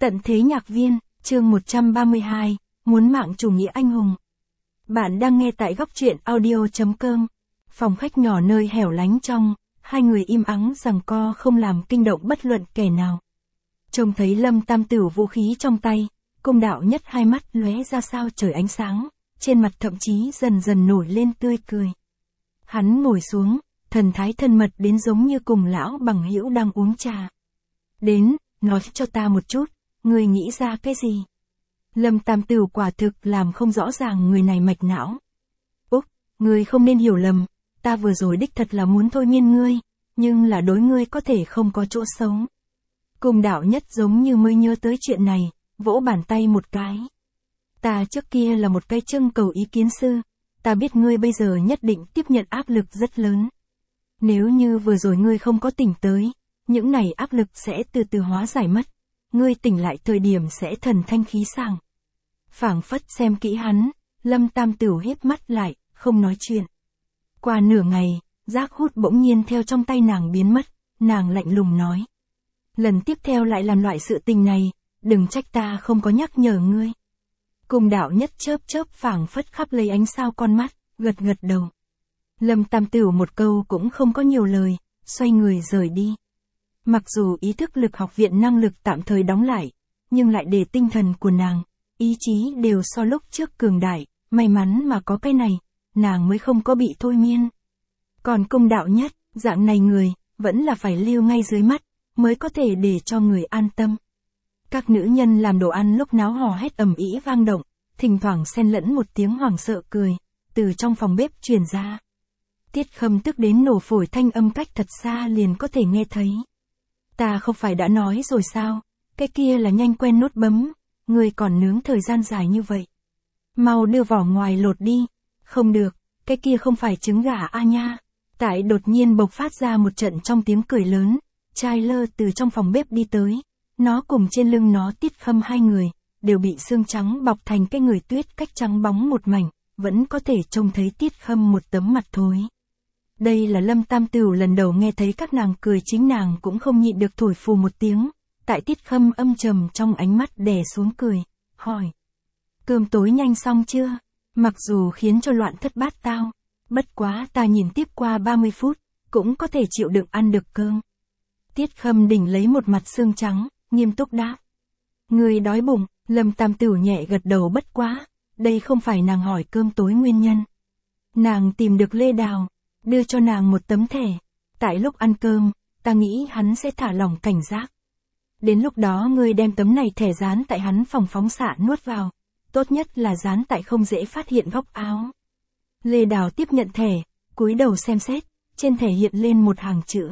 Tận thế nhạc viên, chương 132, muốn mạng chủ nghĩa anh hùng. Bạn đang nghe tại góc truyện audio.com. Phòng khách nhỏ nơi hẻo lánh trong, hai người im ắng giằng co không làm kinh động bất luận kẻ nào. Trông thấy Lâm Tam Tửu vũ khí trong tay, Cung Đạo Nhất hai mắt lóe ra sao trời ánh sáng, trên mặt thậm chí dần dần nổi lên tươi cười. Hắn ngồi xuống, thần thái thân mật đến giống như cùng lão bằng hữu đang uống trà. Đến, nói cho ta một chút, ngươi nghĩ ra cái gì? Lâm Tam Tửu quả thực làm không rõ ràng người này mạch não. Úc, ngươi không nên hiểu lầm, ta vừa rồi đích thật là muốn thôi miên ngươi, nhưng là đối ngươi có thể không có chỗ xấu. Cung Đạo Nhất giống như mới nhớ tới chuyện này, vỗ bàn tay một cái. Ta trước kia là một cái trưng cầu ý kiến sư, ta biết ngươi bây giờ nhất định tiếp nhận áp lực rất lớn. Nếu như vừa rồi ngươi không có tỉnh tới, những này áp lực sẽ từ từ hóa giải mất. Ngươi tỉnh lại thời điểm sẽ thần thanh khí sảng. Phảng phất xem kỹ hắn, Lâm Tam Tửu híp mắt lại, không nói chuyện. Qua nửa ngày, giác hút bỗng nhiên theo trong tay nàng biến mất, nàng lạnh lùng nói. Lần tiếp theo lại làm loại sự tình này, đừng trách ta không có nhắc nhở ngươi. Cung Đạo Nhất chớp chớp phảng phất khắp lấy ánh sao con mắt, gật gật đầu. Lâm Tam Tửu một câu cũng không có nhiều lời, xoay người rời đi. Mặc dù ý thức lực học viện năng lực tạm thời đóng lại, nhưng lại để tinh thần của nàng, ý chí đều so lúc trước cường đại, may mắn mà có cái này, nàng mới không có bị thôi miên. Còn Cung Đạo Nhất, dạng này người, vẫn là phải lưu ngay dưới mắt, mới có thể để cho người an tâm. Các nữ nhân làm đồ ăn lúc náo hò hét ầm ĩ vang động, thỉnh thoảng xen lẫn một tiếng hoảng sợ cười, từ trong phòng bếp truyền ra. Tiết Khâm tức đến nổ phổi thanh âm cách thật xa liền có thể nghe thấy. Ta không phải đã nói rồi sao, cái kia là nhanh quen nút bấm, người còn nướng thời gian dài như vậy. Mau đưa vỏ ngoài lột đi, không được, cái kia không phải trứng gà a nha. Tại đột nhiên bộc phát ra một trận trong tiếng cười lớn, trai lơ từ trong phòng bếp đi tới, nó cùng trên lưng nó Tiết Khâm hai người, đều bị xương trắng bọc thành cái người tuyết cách trắng bóng một mảnh, vẫn có thể trông thấy Tiết Khâm một tấm mặt thối. Đây là Lâm Tam Tửu lần đầu nghe thấy các nàng cười, chính nàng cũng không nhịn được thổi phù một tiếng, tại Tiết Khâm âm trầm trong ánh mắt đè xuống cười, hỏi. Cơm tối nhanh xong chưa? Mặc dù khiến cho loạn thất bát tao, bất quá ta nhìn tiếp qua 30 phút, cũng có thể chịu đựng ăn được cơm. Tiết Khâm đỉnh lấy một mặt xương trắng, nghiêm túc đáp. Người đói bụng, Lâm Tam Tửu nhẹ gật đầu, bất quá, đây không phải nàng hỏi cơm tối nguyên nhân. Nàng tìm được Lê Đào, đưa cho nàng một tấm thẻ. Tại lúc ăn cơm, ta nghĩ hắn sẽ thả lỏng cảnh giác. Đến lúc đó ngươi đem tấm này thẻ dán tại hắn phòng phóng xạ nuốt vào. Tốt nhất là dán tại không dễ phát hiện góc áo. Lê Đào tiếp nhận thẻ, cúi đầu xem xét, trên thẻ hiện lên một hàng chữ.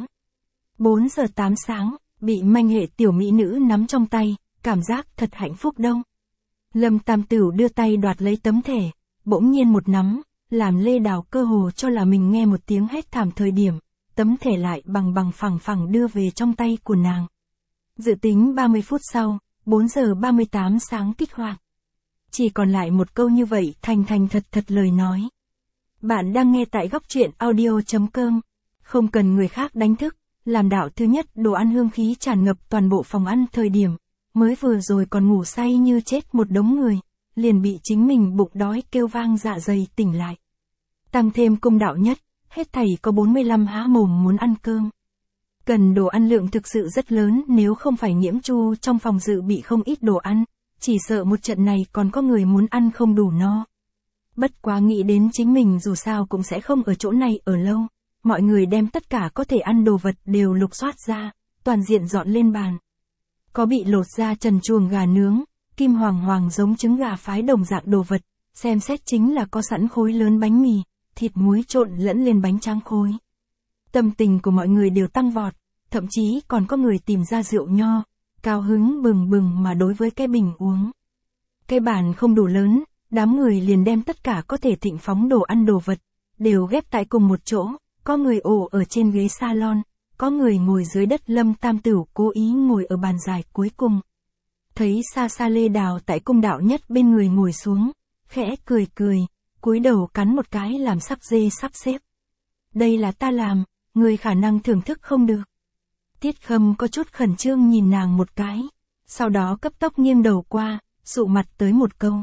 4 giờ 8 sáng, bị manh hệ tiểu mỹ nữ nắm trong tay, cảm giác thật hạnh phúc đâu. Lâm Tam Tửu đưa tay đoạt lấy tấm thẻ, bỗng nhiên một nắm, làm Lê Đào cơ hồ cho là mình nghe một tiếng hét thảm thời điểm, tấm thẻ lại bằng phẳng phẳng đưa về trong tay của nàng. Dự tính 30 phút sau, 4 giờ 38 sáng kích hoạt. Chỉ còn lại một câu như vậy, thành thật lời nói. Bạn đang nghe tại góc truyện audio.com, không cần người khác đánh thức, làm đạo thứ nhất đồ ăn hương khí tràn ngập toàn bộ phòng ăn thời điểm, mới vừa rồi còn ngủ say như chết một đống người, liền bị chính mình bụng đói kêu vang dạ dày tỉnh lại. Tăng thêm Cung Đạo Nhất, hết thảy có 45 há mồm muốn ăn cơm. Cần đồ ăn lượng thực sự rất lớn, nếu không phải Nhiễm Chu trong phòng dự bị không ít đồ ăn, chỉ sợ một trận này còn có người muốn ăn không đủ no. Bất quá nghĩ đến chính mình dù sao cũng sẽ không ở chỗ này ở lâu, mọi người đem tất cả có thể ăn đồ vật đều lục soát ra, toàn diện dọn lên bàn. Có bị lột ra trần chuồng gà nướng, kim hoàng giống trứng gà phái đồng dạng đồ vật, xem xét chính là có sẵn khối lớn bánh mì, thịt muối trộn lẫn lên bánh tráng khối. Tâm tình của mọi người đều tăng vọt, thậm chí còn có người tìm ra rượu nho, cao hứng bừng mà đối với cái bình uống. Cái bàn không đủ lớn, đám người liền đem tất cả có thể thịnh phóng đồ ăn đồ vật, đều ghép tại cùng một chỗ, có người ổ ở trên ghế salon, có người ngồi dưới đất. Lâm Tam Tửu cố ý ngồi ở bàn dài cuối cùng. Thấy xa Lê Đào tại Cung Đạo Nhất bên người ngồi xuống, khẽ cười, cúi đầu cắn một cái làm sắp dê sắp xếp. Đây là ta làm, người khả năng thưởng thức không được. Tiết Khâm có chút khẩn trương nhìn nàng một cái. sau đó cấp tốc nghiêng đầu qua, sụ mặt tới một câu.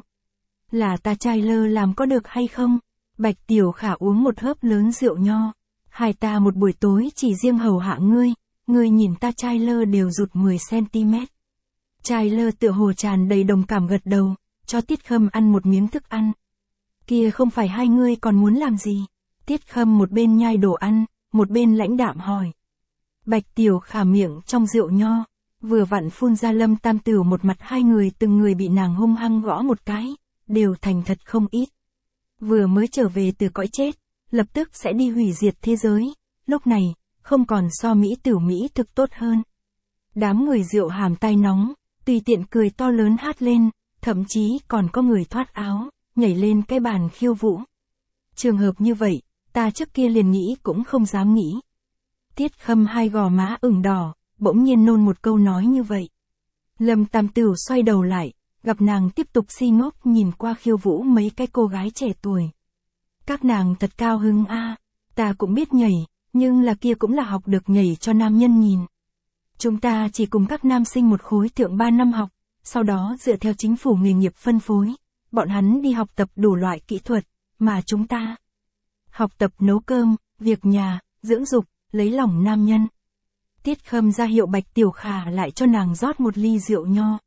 Là ta trai lơ làm có được hay không? Bạch Tiểu Khả uống một hớp lớn rượu nho. Hai ta một buổi tối chỉ riêng hầu hạ ngươi nhìn ta trai lơ đều rụt 10cm. Trai lơ tựa hồ tràn đầy đồng cảm gật đầu, cho Tiết Khâm ăn một miếng thức ăn. Kia không phải hai ngươi còn muốn làm gì? Tiết Khâm một bên nhai đồ ăn, một bên lãnh đạm hỏi. Bạch Tiểu Khả miệng trong rượu nho, vừa vặn phun ra Lâm Tam Tửu một mặt, hai người từng người bị nàng hung hăng gõ một cái, đều thành thật không ít. Vừa mới trở về từ cõi chết, lập tức sẽ đi hủy diệt thế giới, lúc này, không còn so Mỹ Tửu Mỹ thực tốt hơn. Đám người rượu hàm tai nóng, tùy tiện cười to lớn hát lên, thậm chí còn có người thoát áo, nhảy lên cái bàn khiêu vũ. Trường hợp như vậy, ta trước kia liền nghĩ cũng không dám nghĩ. Tiết Khâm hai gò má ửng đỏ, bỗng nhiên nôn một câu nói như vậy. Lâm Tam Tửu xoay đầu lại, gặp nàng tiếp tục si ngốc nhìn qua khiêu vũ mấy cái cô gái trẻ tuổi. Các nàng thật cao hứng a, ta cũng biết nhảy, nhưng là kia cũng là học được nhảy cho nam nhân nhìn. Chúng ta chỉ cùng các nam sinh một khối thượng 3 năm học, sau đó dựa theo chính phủ nghề nghiệp phân phối, bọn hắn đi học tập đủ loại kỹ thuật, mà chúng ta học tập nấu cơm, việc nhà, dưỡng dục, lấy lòng nam nhân. Tiết Khâm ra hiệu Bạch Tiểu Khả lại cho nàng rót một ly rượu nho.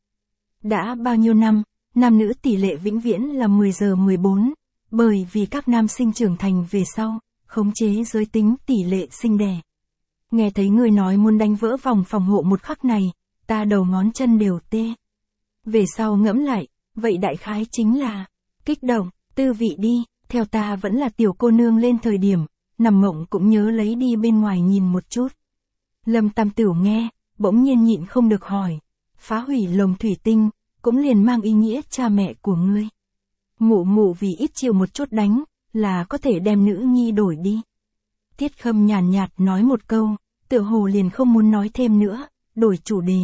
Đã bao nhiêu năm, nam nữ tỷ lệ vĩnh viễn là 10/14, bởi vì các nam sinh trưởng thành về sau, khống chế giới tính tỷ lệ sinh đẻ. Nghe thấy người nói muốn đánh vỡ vòng phòng hộ một khắc này, ta đầu ngón chân đều tê. Về sau ngẫm lại, vậy đại khái chính là kích động, tư vị đi, theo ta vẫn là tiểu cô nương lên thời điểm, nằm mộng cũng nhớ lấy đi bên ngoài nhìn một chút. Lâm Tam Tửu nghe, bỗng nhiên nhịn không được hỏi, phá hủy lồng thủy tinh, cũng liền mang ý nghĩa cha mẹ của ngươi. Mụ mụ vì ít chịu một chút đánh, là có thể đem nữ nhi đổi đi. Tiết Khâm nhàn nhạt nói một câu, tựa hồ liền không muốn nói thêm nữa, đổi chủ đề.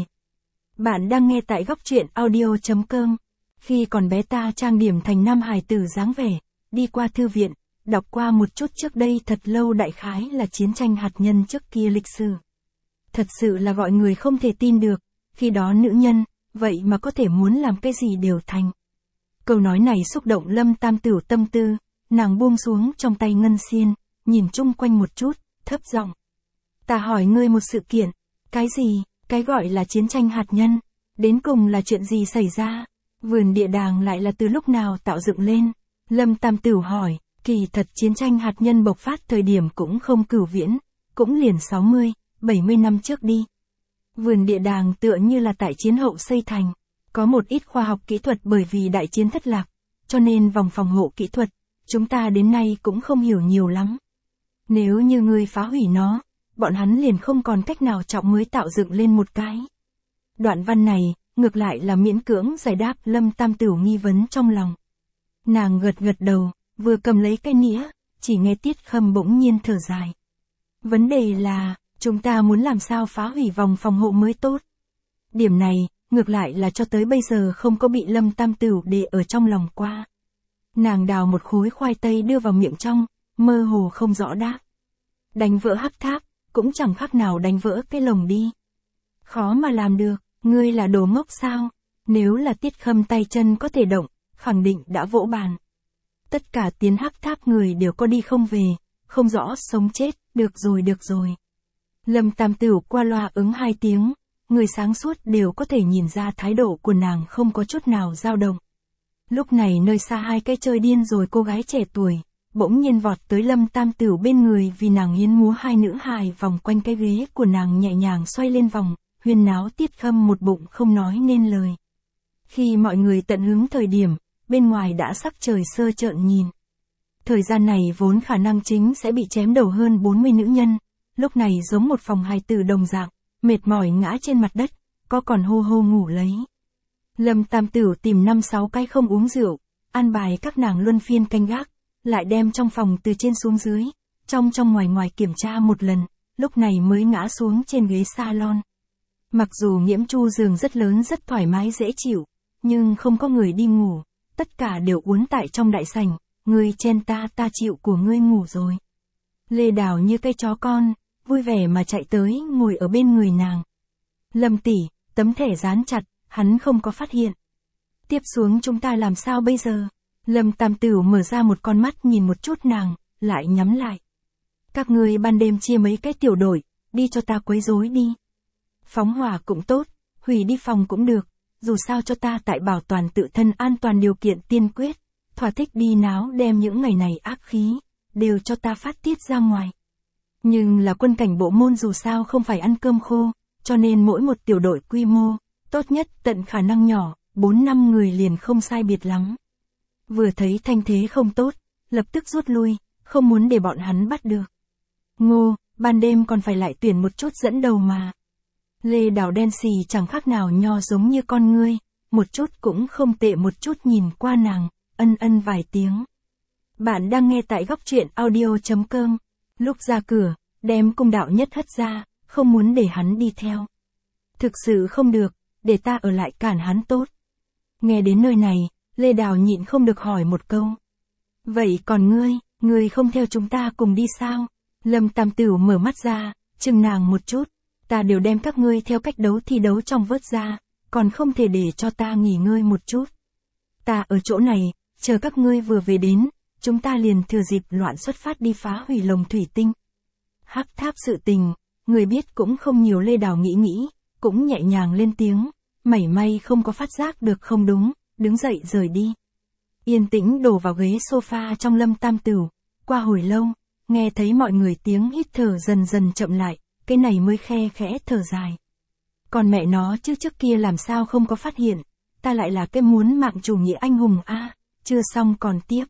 Bạn đang nghe tại góc truyện audio.com. Khi còn bé ta trang điểm thành nam hài tử dáng vẻ, đi qua thư viện, đọc qua một chút trước đây thật lâu, đại khái là chiến tranh hạt nhân trước kia lịch sử. Thật sự là gọi người không thể tin được, khi đó nữ nhân, vậy mà có thể muốn làm cái gì đều thành. Câu nói này xúc động Lâm Tam Tửu tâm tư, nàng buông xuống trong tay ngân xiên, nhìn chung quanh một chút, thấp giọng. Ta hỏi ngươi một sự kiện, cái gì, cái gọi là chiến tranh hạt nhân, đến cùng là chuyện gì xảy ra? Vườn địa đàng lại là từ lúc nào tạo dựng lên? Lâm Tam Tửu hỏi, kỳ thật chiến tranh hạt nhân bộc phát thời điểm cũng không cửu viễn, cũng liền 60, 70 năm trước đi. Vườn địa đàng tựa như là tại chiến hậu xây thành, có một ít khoa học kỹ thuật bởi vì đại chiến thất lạc, cho nên vòng phòng hộ kỹ thuật, chúng ta đến nay cũng không hiểu nhiều lắm. Nếu như ngươi phá hủy nó, bọn hắn liền không còn cách nào trọng mới tạo dựng lên một cái. Đoạn văn này, ngược lại là miễn cưỡng giải đáp Lâm Tam Tửu nghi vấn trong lòng. Nàng gật gật đầu, vừa cầm lấy cái nĩa, chỉ nghe Tiết Khâm bỗng nhiên thở dài. Vấn đề là, chúng ta muốn làm sao phá hủy vòng phòng hộ mới tốt. Điểm này, ngược lại là cho tới bây giờ không có bị Lâm Tam Tửu để ở trong lòng qua. Nàng đào một khối khoai tây đưa vào miệng trong, mơ hồ không rõ đáp. Đánh vỡ hắc tháp, cũng chẳng khác nào đánh vỡ cái lồng đi. Khó mà làm được, ngươi là đồ ngốc sao? Nếu là Tiết Khâm tay chân có thể động, khẳng định đã vỗ bàn. Tất cả tiến hắc tháp người đều có đi không về, không rõ sống chết, được rồi. Lâm Tam Tửu qua loa ứng 2 tiếng, người sáng suốt đều có thể nhìn ra thái độ của nàng không có chút nào dao động. Lúc này nơi xa 2 cái chơi điên rồi cô gái trẻ tuổi, bỗng nhiên vọt tới Lâm Tam Tửu bên người vì nàng hiến múa 2 nữ hài vòng quanh cái ghế của nàng nhẹ nhàng xoay lên vòng, huyên náo Tiết Khâm một bụng không nói nên lời. Khi mọi người tận hứng thời điểm, bên ngoài đã sắc trời sơ trợn nhìn. Thời gian này vốn khả năng chính sẽ bị chém đầu hơn 40 nữ nhân, lúc này giống một phòng hài tử đồng dạng, mệt mỏi ngã trên mặt đất, có còn hô hô ngủ lấy. Lâm Tam Tửu tìm 5-6 cái không uống rượu, an bài các nàng luân phiên canh gác, lại đem trong phòng từ trên xuống dưới, trong ngoài kiểm tra một lần, lúc này mới ngã xuống trên ghế salon. Mặc dù Nghiễm Chu giường rất lớn rất thoải mái dễ chịu, nhưng không có người đi ngủ, tất cả đều uốn tại trong đại sảnh, ngươi chen ta chịu của ngươi ngủ rồi. Lê Đào như cây chó con, vui vẻ mà chạy tới ngồi ở bên người nàng. Lâm tỷ, tấm thẻ dán chặt, hắn không có phát hiện. Tiếp xuống chúng ta làm sao bây giờ? Lâm Tam Tửu mở ra một con mắt nhìn một chút nàng, lại nhắm lại. Các ngươi ban đêm chia mấy cái tiểu đội, đi cho ta quấy rối đi. Phóng hỏa cũng tốt, hủy đi phòng cũng được, dù sao cho ta tại bảo toàn tự thân an toàn điều kiện tiên quyết, thỏa thích đi náo đem những ngày này ác khí, đều cho ta phát tiết ra ngoài. Nhưng là quân cảnh bộ môn dù sao không phải ăn cơm khô, cho nên mỗi một tiểu đội quy mô, tốt nhất tận khả năng nhỏ, 4-5 người liền không sai biệt lắm. Vừa thấy thanh thế không tốt, lập tức rút lui, không muốn để bọn hắn bắt được. Ngô, ban đêm còn phải lại tuyển một chút dẫn đầu mà. Lê Đào đen xì chẳng khác nào nho giống như con ngươi, một chút cũng không tệ một chút nhìn qua nàng, ân ân vài tiếng. Bạn đang nghe tại góc truyện audio.com. Lúc ra cửa, đem Cung Đạo Nhất hất ra, không muốn để hắn đi theo. Thực sự không được, để ta ở lại cản hắn tốt. Nghe đến nơi này, Lê Đào nhịn không được hỏi một câu. Vậy còn ngươi không theo chúng ta cùng đi sao? Lâm Tam Tửu mở mắt ra, chừng nàng một chút. Ta đều đem các ngươi theo cách đấu thi đấu trong vớt ra, còn không thể để cho ta nghỉ ngơi một chút. Ta ở chỗ này, chờ các ngươi vừa về đến, chúng ta liền thừa dịp loạn xuất phát đi phá hủy lồng thủy tinh. Hắc tháp sự tình, người biết cũng không nhiều. Lê Đào nghĩ, cũng nhẹ nhàng lên tiếng, mảy may không có phát giác được không đúng, đứng dậy rời đi. Yên tĩnh đổ vào ghế sofa trong Lâm Tam Tửu, qua hồi lâu, nghe thấy mọi người tiếng hít thở dần dần chậm lại, cái này mới khe khẽ thở dài. Còn mẹ nó chứ trước kia làm sao không có phát hiện, ta lại là cái muốn mạng chủ nghĩa anh hùng a. Chưa xong còn tiếp.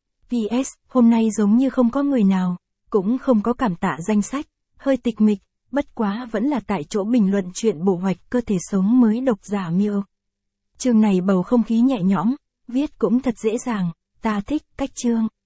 PS, hôm nay giống như không có người nào, cũng không có cảm tạ danh sách, hơi tịch mịch, bất quá vẫn là tại chỗ bình luận chuyện bổ hoạch cơ thể sống mới độc giả miêu. Chương này bầu không khí nhẹ nhõm, viết cũng thật dễ dàng, ta thích cách chương.